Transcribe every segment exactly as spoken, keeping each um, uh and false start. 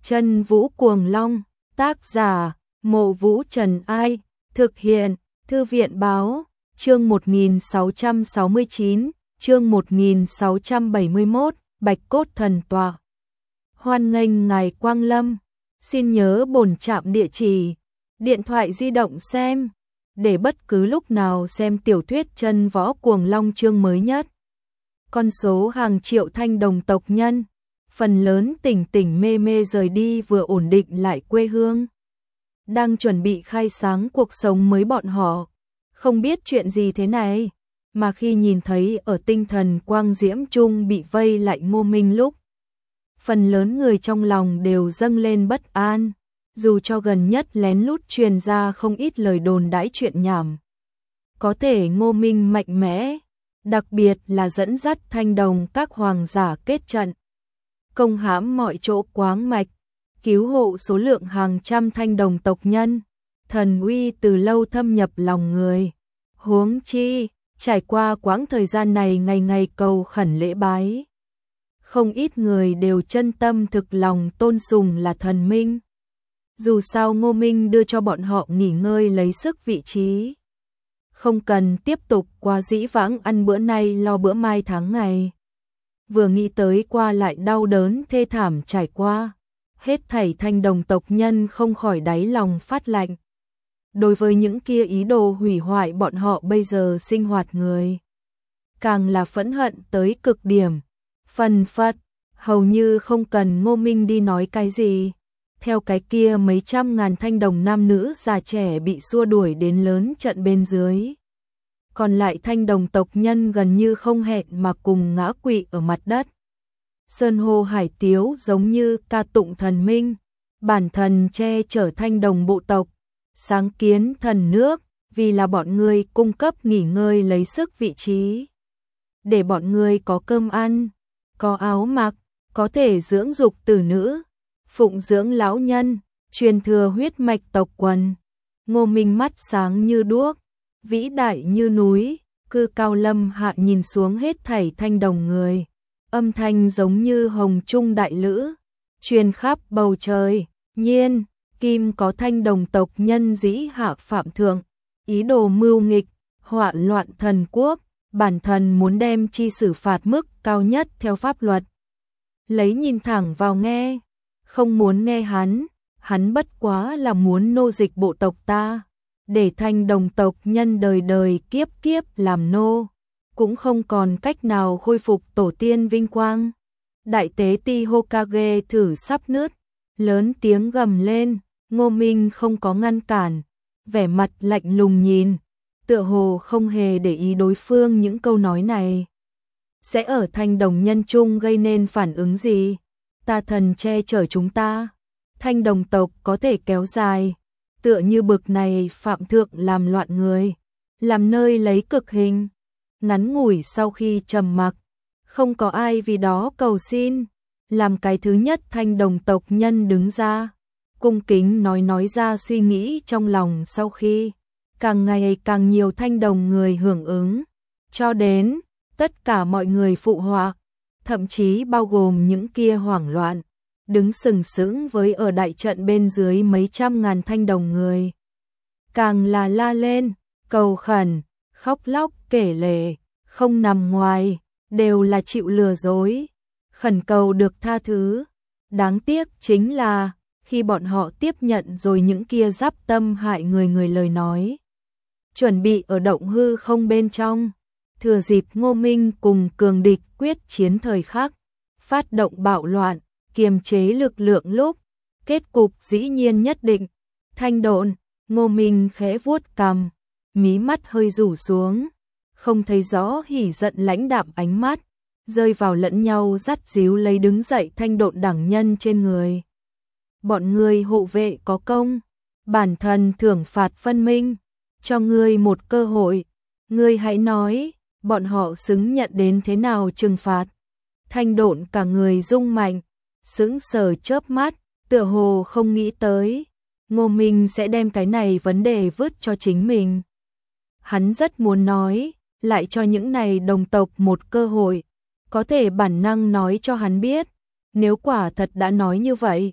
Chân Vũ Cuồng Long, tác giả, Mộ Vũ Trần Ai, thực hiện, Thư viện Báo, chương một nghìn sáu trăm sáu mươi chín, chương một nghìn sáu trăm bảy mươi mốt, Bạch Cốt Thần Tọa. Hoan nghênh ngài Quang Lâm, xin nhớ bổn trạm địa chỉ, điện thoại di động xem, để bất cứ lúc nào xem tiểu thuyết Chân Võ Cuồng Long chương mới nhất. Con số hàng triệu thanh đồng tộc nhân, phần lớn tỉnh tỉnh mê mê rời đi vừa ổn định lại quê hương. Đang chuẩn bị khai sáng cuộc sống mới bọn họ, không biết chuyện gì thế này, mà khi nhìn thấy ở tinh thần quang diễm chung bị vây lại Ngô Minh lúc, phần lớn người trong lòng đều dâng lên bất an, dù cho gần nhất lén lút truyền ra không ít lời đồn đãi chuyện nhảm. Có thể Ngô Minh mạnh mẽ, đặc biệt là dẫn dắt thanh đồng các hoàng giả kết trận, công hãm mọi chỗ quáng mạch, cứu hộ số lượng hàng trăm thanh đồng tộc nhân, thần uy từ lâu thâm nhập lòng người. Huống chi, trải qua quãng thời gian này ngày ngày cầu khẩn lễ bái, không ít người đều chân tâm thực lòng tôn sùng là thần minh. Dù sao Ngô Minh đưa cho bọn họ nghỉ ngơi lấy sức vị trí, không cần tiếp tục qua dĩ vãng ăn bữa nay lo bữa mai tháng ngày. Vừa nghĩ tới qua lại đau đớn thê thảm trải qua, hết thảy thanh đồng tộc nhân không khỏi đáy lòng phát lạnh. Đối với những kia ý đồ hủy hoại bọn họ bây giờ sinh hoạt người, càng là phẫn hận tới cực điểm. Phần phật, hầu như không cần Ngô Minh đi nói cái gì. Theo cái kia mấy trăm ngàn thanh đồng nam nữ già trẻ bị xua đuổi đến lớn trận bên dưới. Còn lại thanh đồng tộc nhân gần như không hẹn mà cùng ngã quỵ ở mặt đất. Sơn hô hải tiếu giống như ca tụng thần minh, bản thần che chở thanh đồng bộ tộc, sáng kiến thần nước, vì là bọn người cung cấp nghỉ ngơi lấy sức vị trí. Để bọn người có cơm ăn, có áo mặc, có thể dưỡng dục tử nữ, phụng dưỡng lão nhân, truyền thừa huyết mạch tộc quần. Ngô Minh mắt sáng như đuốc, vĩ đại như núi, cư cao lâm hạ nhìn xuống hết thảy thanh đồng người. Âm thanh giống như hồng trung đại lữ, truyền khắp bầu trời. Nhiên, kim có thanh đồng tộc nhân dĩ hạ phạm thượng, ý đồ mưu nghịch, họa loạn thần quốc, bản thần muốn đem chi xử phạt mức cao nhất theo pháp luật. Lấy nhìn thẳng vào nghe, không muốn nghe hắn, hắn bất quá là muốn nô dịch bộ tộc ta, để thanh đồng tộc nhân đời đời kiếp kiếp làm nô, cũng không còn cách nào khôi phục tổ tiên vinh quang. Đại tế ti Hokage thử sắp nứt, lớn tiếng gầm lên. Ngô Minh không có ngăn cản, vẻ mặt lạnh lùng nhìn, tựa hồ không hề để ý đối phương những câu nói này sẽ ở thanh đồng nhân chung gây nên phản ứng gì. Ta thần che chở chúng ta, thanh đồng tộc có thể kéo dài, tựa như bực này phạm thượng làm loạn người, làm nơi lấy cực hình. Ngắn ngủi sau khi trầm mặc, không có ai vì đó cầu xin, làm cái thứ nhất thanh đồng tộc nhân đứng ra, cung kính nói nói ra suy nghĩ trong lòng. Sau khi càng ngày càng nhiều thanh đồng người hưởng ứng, cho đến tất cả mọi người phụ họa, thậm chí bao gồm những kia hoảng loạn, đứng sừng sững với ở đại trận bên dưới mấy trăm ngàn thanh đồng người. Càng là la lên, cầu khẩn, khóc lóc kể lể, không nằm ngoài, đều là chịu lừa dối, khẩn cầu được tha thứ. Đáng tiếc chính là, khi bọn họ tiếp nhận rồi những kia giáp tâm hại người người lời nói, chuẩn bị ở động hư không bên trong, thừa dịp Ngô Minh cùng cường địch quyết chiến thời khắc, phát động bạo loạn, kiềm chế lực lượng lúc, kết cục dĩ nhiên nhất định. Thanh độn, Ngô Minh khẽ vuốt cằm, mí mắt hơi rủ xuống, không thấy rõ hỉ giận lãnh đạm ánh mắt, rơi vào lẫn nhau dắt díu lấy đứng dậy thanh độn đẳng nhân trên người. Bọn ngươi hộ vệ có công, bản thân thưởng phạt phân minh, cho ngươi một cơ hội, ngươi hãy nói, bọn họ xứng nhận đến thế nào trừng phạt. Thanh độn cả người rung mạnh, sững sờ chớp mắt, tựa hồ không nghĩ tới Ngô Minh sẽ đem cái này vấn đề vứt cho chính mình. Hắn rất muốn nói, lại cho những này đồng tộc một cơ hội, có thể bản năng nói cho hắn biết, nếu quả thật đã nói như vậy,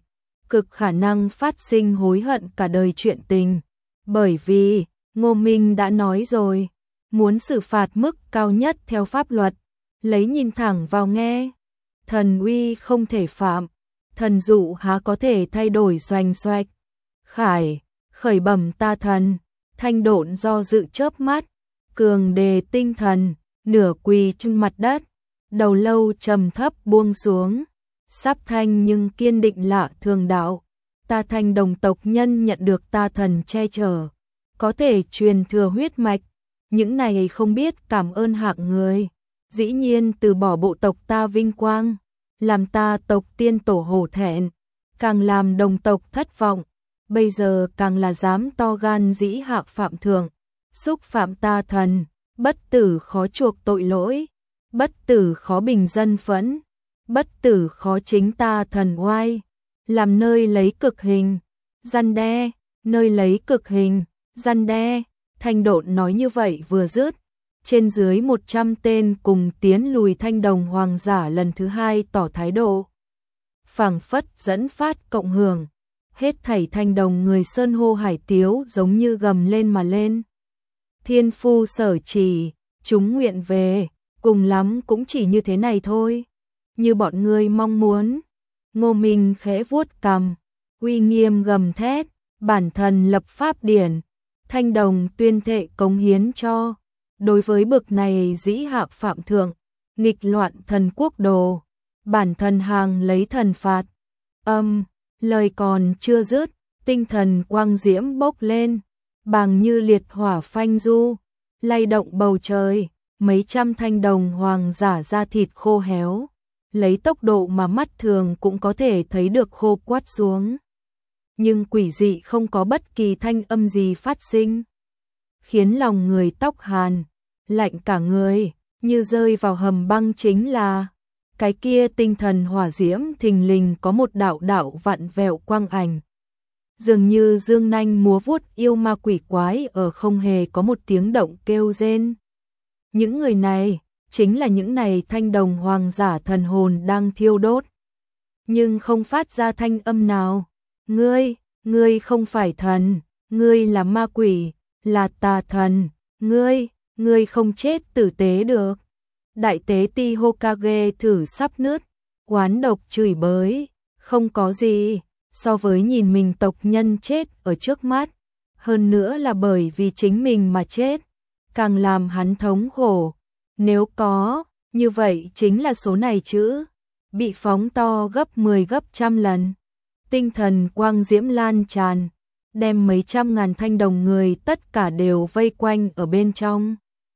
cực khả năng phát sinh hối hận cả đời chuyện tình. Bởi vì, Ngô Minh đã nói rồi, muốn xử phạt mức cao nhất theo pháp luật, lấy nhìn thẳng vào nghe. Thần uy không thể phạm, thần dụ há có thể thay đổi xoành xoạch. Khải, khởi bẩm ta thần, Thanh Độn do dự chớp mắt, cường đề tinh thần, nửa quỳ trên mặt đất, đầu lâu trầm thấp buông xuống, sắp thanh nhưng kiên định lạ thường đạo. Ta Thanh đồng tộc nhân nhận được ta thần che chở, có thể truyền thừa huyết mạch, những này không biết cảm ơn hạng người, dĩ nhiên từ bỏ bộ tộc ta vinh quang, làm ta tộc tiên tổ hổ thẹn, càng làm đồng tộc thất vọng, bây giờ càng là dám to gan dĩ hạ phạm thượng, xúc phạm ta thần, bất tử khó chuộc tội lỗi, bất tử khó bình dân phẫn, bất tử khó chính ta thần oai, làm nơi lấy cực hình, răn đe, nơi lấy cực hình, răn đe. Thanh Độn nói như vậy vừa dứt, trên dưới một trăm tên cùng tiến lùi Thanh Đồng hoàng giả lần thứ hai tỏ thái độ. Phảng phất dẫn phát cộng hưởng, hết thảy Thanh Đồng người sơn hô hải tiếu giống như gầm lên mà lên. Thiên phu sở chỉ, chúng nguyện về, cùng lắm cũng chỉ như thế này thôi, như bọn ngươi mong muốn. Ngô Minh khẽ vuốt cằm, uy nghiêm gầm thét, bản thần lập pháp điển, Thanh Đồng tuyên thệ cống hiến cho, đối với bực này dĩ hạ phạm thượng, nghịch loạn thần quốc đồ, bản thần hàng lấy thần phạt. Âm, lời còn chưa dứt, tinh thần quang diễm bốc lên, bàng như liệt hỏa phanh du, lay động bầu trời, mấy trăm Thanh Đồng hoàng giả da thịt khô héo, lấy tốc độ mà mắt thường cũng có thể thấy được khô quắt xuống. Nhưng quỷ dị không có bất kỳ thanh âm gì phát sinh, khiến lòng người tóc hàn, lạnh cả người, như rơi vào hầm băng. Chính là cái kia tinh thần hỏa diễm thình lình có một đạo đạo vặn vẹo quang ảnh, dường như dương nanh múa vuốt yêu ma quỷ quái ở không hề có một tiếng động kêu rên. Những người này chính là những này Thanh Đồng hoàng giả thần hồn đang thiêu đốt, nhưng không phát ra thanh âm nào. Ngươi, ngươi không phải thần, ngươi là ma quỷ, là tà thần, ngươi, ngươi không chết tử tế được. Đại tế ti Hokage thử sắp nứt, oán độc chửi bới, không có gì, so với nhìn mình tộc nhân chết ở trước mắt, hơn nữa là bởi vì chính mình mà chết, càng làm hắn thống khổ. Nếu có, như vậy chính là số này chữ, bị phóng to gấp mười gấp trăm lần. Tinh thần quang diễm lan tràn, đem mấy trăm ngàn Thanh Đồng người tất cả đều vây quanh ở bên trong.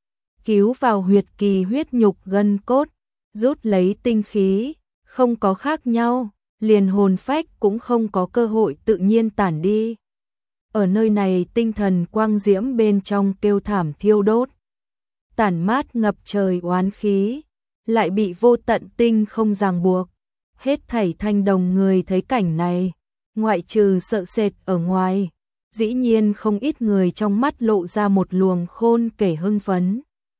Cứu vào huyệt kỳ huyết nhục gân cốt, rút lấy tinh khí, không có khác nhau, liền hồn phách cũng không có cơ hội tự nhiên tản đi. Ở nơi này tinh thần quang diễm bên trong kêu thảm thiêu đốt, tản mát ngập trời oán khí, lại bị vô tận tinh không ràng buộc. Hết thảy Thanh Đồng người thấy cảnh này, ngoại trừ sợ sệt ở ngoài, dĩ nhiên không ít người trong mắt lộ ra một luồng khôn kể hưng phấn.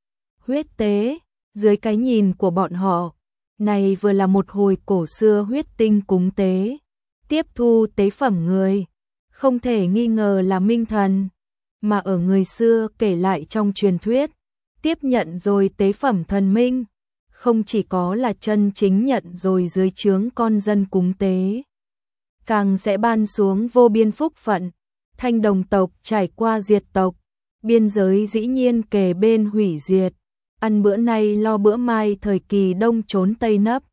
Huyết tế, dưới cái nhìn của bọn họ, này vừa là một hồi cổ xưa huyết tinh cúng tế, tiếp thu tế phẩm người, không thể nghi ngờ là minh thần, mà ở người xưa kể lại trong truyền thuyết, tiếp nhận rồi tế phẩm thần minh, không chỉ có là chân chính nhận rồi dưới trướng con dân cúng tế, càng sẽ ban xuống vô biên phúc phận. Thanh Đồng tộc trải qua diệt tộc, biên giới dĩ nhiên kề bên hủy diệt, ăn bữa nay lo bữa mai, thời kỳ đông trốn tây nấp.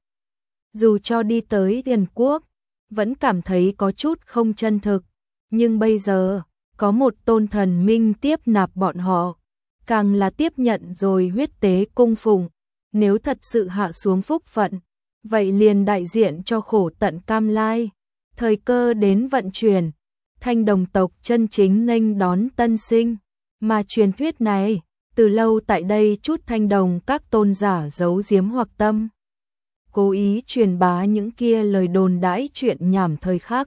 Dù cho đi tới Tiền Quốc, vẫn cảm thấy có chút không chân thực, nhưng bây giờ, có một tôn thần minh tiếp nạp bọn họ, càng là tiếp nhận rồi huyết tế cung phụng. Nếu thật sự hạ xuống phúc phận, vậy liền đại diện cho khổ tận cam lai. Thời cơ đến vận chuyển, Thanh Đồng tộc chân chính nghênh đón tân sinh. Mà truyền thuyết này, từ lâu tại đây chút Thanh Đồng các tôn giả giấu giếm hoặc tâm, cố ý truyền bá những kia lời đồn đãi chuyện nhảm thời khắc.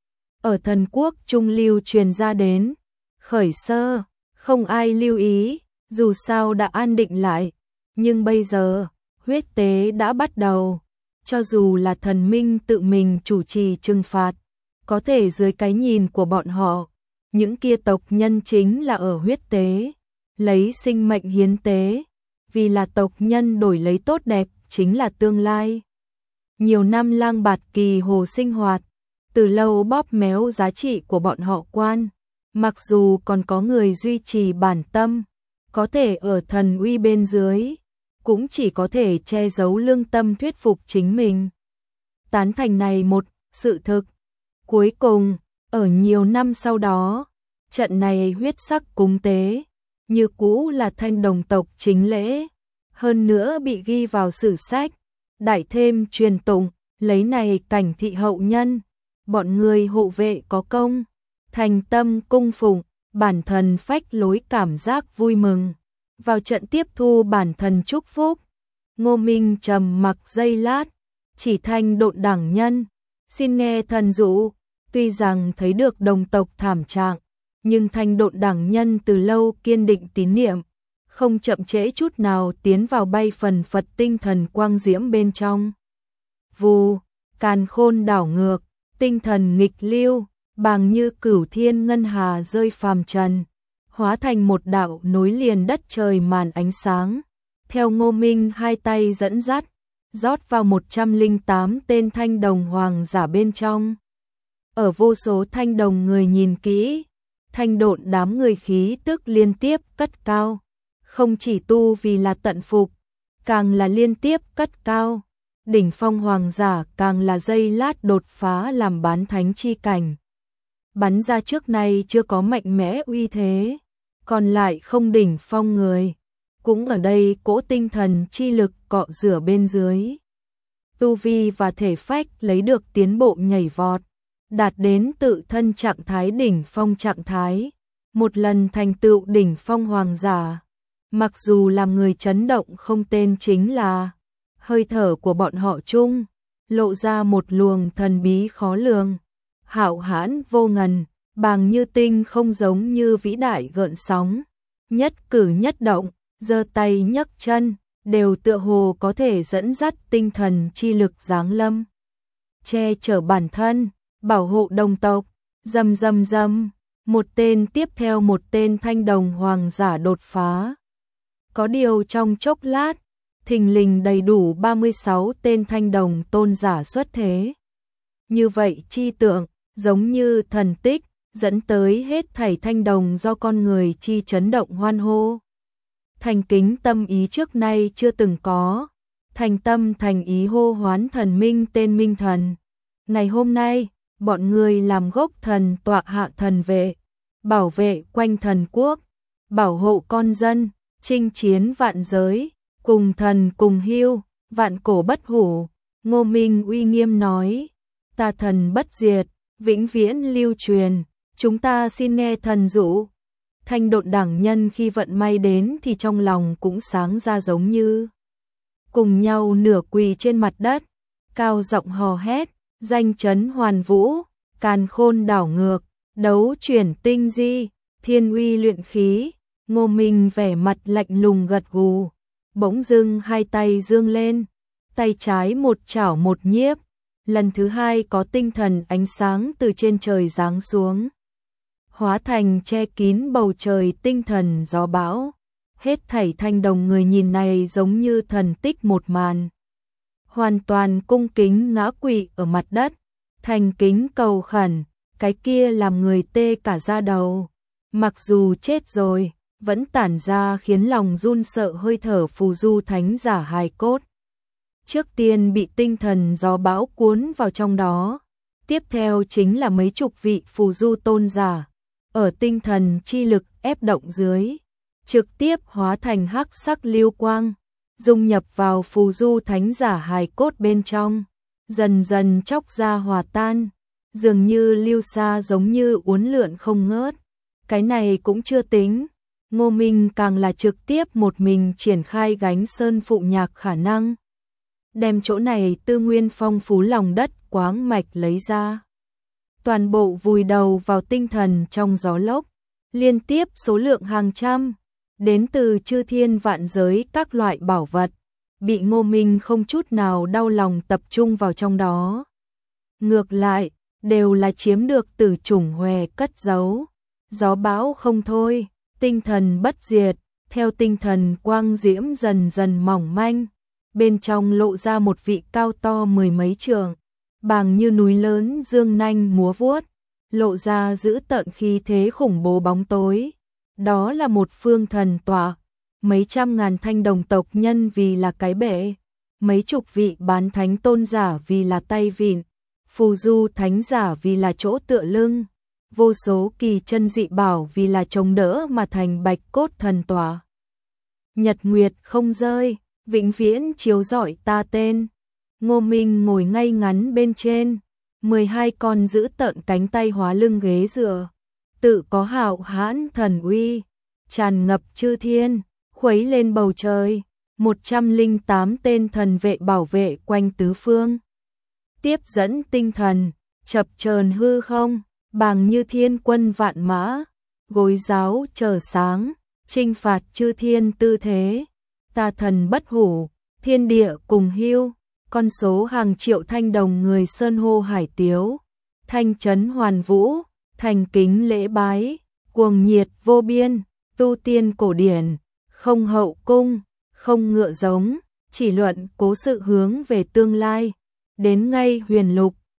Ở thần quốc trung lưu truyền ra đến, khởi sơ, không ai lưu ý, dù sao đã an định lại. Nhưng bây giờ, huyết tế đã bắt đầu, cho dù là thần minh tự mình chủ trì trừng phạt, Có thể dưới cái nhìn của bọn họ, những kia tộc nhân chính là ở huyết tế, lấy sinh mệnh hiến tế, vì là tộc nhân đổi lấy tốt đẹp chính là tương lai. Nhiều năm lang bạt kỳ hồ sinh hoạt, từ lâu bóp méo giá trị của bọn họ quan, mặc dù còn có người duy trì bản tâm, có thể ở thần uy bên dưới, cũng chỉ có thể che giấu lương tâm thuyết phục chính mình. Tán thành này một sự thực. Cuối cùng, ở nhiều năm sau đó, trận này huyết sắc cúng tế, như cũ là thanh đồng tộc chính lễ, hơn nữa bị ghi vào sử sách, đại thêm truyền tụng, lấy này cảnh thị hậu nhân, bọn người hộ vệ có công, thành tâm cung phụng, bản thần phách lối cảm giác vui mừng, vào trận tiếp thu bản thần chúc phúc. Ngô Minh trầm mặc giây lát, chỉ thanh độn đẳng nhân, xin nghe thần dụ. Tuy rằng thấy được đồng tộc thảm trạng, nhưng thanh độn đẳng nhân từ lâu kiên định tín niệm, không chậm trễ chút nào tiến vào bay phần phật tinh thần quang diễm bên trong. Vù, càn khôn đảo ngược, tinh thần nghịch lưu, bàng như cửu thiên ngân hà rơi phàm trần, hóa thành một đạo nối liền đất trời màn ánh sáng. Theo Ngô Minh hai tay dẫn dắt, rót vào một trăm lẻ tám tên thanh đồng hoàng giả bên trong. Ở vô số thanh đồng người nhìn kỹ, thanh độn đám người khí tức liên tiếp cất cao, không chỉ tu vì là tận phục, càng là liên tiếp cất cao, đỉnh phong hoàng giả càng là giây lát đột phá làm bán thánh chi cảnh. Bắn ra trước nay chưa có mạnh mẽ uy thế, còn lại không đỉnh phong người, cũng ở đây cỗ tinh thần chi lực cọ rửa bên dưới. Tu vi và thể phách lấy được tiến bộ nhảy vọt, đạt đến tự thân trạng thái đỉnh phong trạng thái, một lần thành tựu đỉnh phong hoàng giả. Mặc dù làm người chấn động không tên chính là hơi thở của bọn họ chung, lộ ra một luồng thần bí khó lường, hạo hãn vô ngần, bàng như tinh không giống như vĩ đại gợn sóng, nhất cử nhất động, giơ tay nhấc chân, đều tựa hồ có thể dẫn dắt tinh thần chi lực giáng lâm, che chở bản thân, bảo hộ đồng tộc. Rầm rầm rầm, một tên tiếp theo một tên thanh đồng hoàng giả đột phá. Có điều trong chốc lát, thình lình đầy đủ ba mươi sáu tên thanh đồng tôn giả xuất thế. Như vậy chi tượng, giống như thần tích, dẫn tới hết thảy thanh đồng do con người chi chấn động hoan hô. Thành kính tâm ý trước nay chưa từng có, thành tâm thành ý hô hoán thần minh tên minh thần. Ngày hôm nay, bọn người làm gốc thần tọa hạ thần vệ, bảo vệ quanh thần quốc, bảo hộ con dân, chinh chiến vạn giới, cùng thần cùng hưu, vạn cổ bất hủ. Ngô Minh uy nghiêm nói, ta thần bất diệt, vĩnh viễn lưu truyền, chúng ta xin nghe thần dụ. Thanh độn đẳng nhân khi vận may đến thì trong lòng cũng sáng ra giống như cùng nhau nửa quỳ trên mặt đất, cao giọng hò hét, danh chấn hoàn vũ, càn khôn đảo ngược, đấu chuyển tinh di, thiên uy luyện khí. Ngô Minh vẻ mặt lạnh lùng gật gù, bỗng dưng hai tay dương lên, tay trái một chảo một nhiếp, lần thứ hai có tinh thần ánh sáng từ trên trời giáng xuống, hóa thành che kín bầu trời tinh thần gió bão. Hết thảy thanh đồng người nhìn này giống như thần tích một màn, hoàn toàn cung kính ngã quỵ ở mặt đất, thành kính cầu khẩn, cái kia làm người tê cả da đầu. Mặc dù chết rồi, vẫn tản ra khiến lòng run sợ hơi thở phù du thánh giả hài cốt. Trước tiên bị tinh thần gió bão cuốn vào trong đó, tiếp theo chính là mấy chục vị phù du tôn giả, ở tinh thần chi lực ép động dưới, trực tiếp hóa thành hắc sắc lưu quang, dung nhập vào phù du thánh giả hài cốt bên trong, dần dần chóc ra hòa tan, dường như lưu sa giống như uốn lượn không ngớt. Cái này cũng chưa tính, Ngô Minh càng là trực tiếp một mình triển khai gánh sơn phụ nhạc khả năng, đem chỗ này tư nguyên phong phú lòng đất quáng mạch lấy ra, toàn bộ vùi đầu vào tinh thần trong gió lốc, liên tiếp số lượng hàng trăm, đến từ chư thiên vạn giới các loại bảo vật, bị Ngô Minh không chút nào đau lòng tập trung vào trong đó. Ngược lại, đều là chiếm được từ chủng hòe cất giấu. Gió bão không thôi, tinh thần bất diệt, theo tinh thần quang diễm dần dần mỏng manh, bên trong lộ ra một vị cao to mười mấy trượng, bàng như núi lớn dương nanh múa vuốt, lộ ra dữ tợn khí thế khủng bố bóng tối. Đó là một phương thần tọa, mấy trăm ngàn thanh đồng tộc nhân vì là cái bệ, mấy chục vị bán thánh tôn giả vì là tay vịn, phù du thánh giả vì là chỗ tựa lưng, vô số kỳ chân dị bảo vì là chống đỡ mà thành bạch cốt thần tọa. Nhật nguyệt không rơi, vĩnh viễn chiếu rọi ta tên. Ngô Minh ngồi ngay ngắn bên trên, mười hai con giữ tợn cánh tay hóa lưng ghế dựa, tự có hạo hãn thần uy, tràn ngập chư thiên, khuấy lên bầu trời, một trăm lẻ tám tên thần vệ bảo vệ quanh tứ phương. Tiếp dẫn tinh thần, chập chờn hư không, bàng như thiên quân vạn mã, gối giáo chờ sáng, chinh phạt chư thiên tư thế. Ta thần bất hủ, thiên địa cùng hiu, con số hàng triệu thanh đồng người sơn hô hải tiếu, thanh chấn hoàn vũ, thành kính lễ bái, cuồng nhiệt vô biên, tu tiên cổ điển, không hậu cung, không ngựa giống, chỉ luận cố sự hướng về tương lai, đến ngay huyền lục,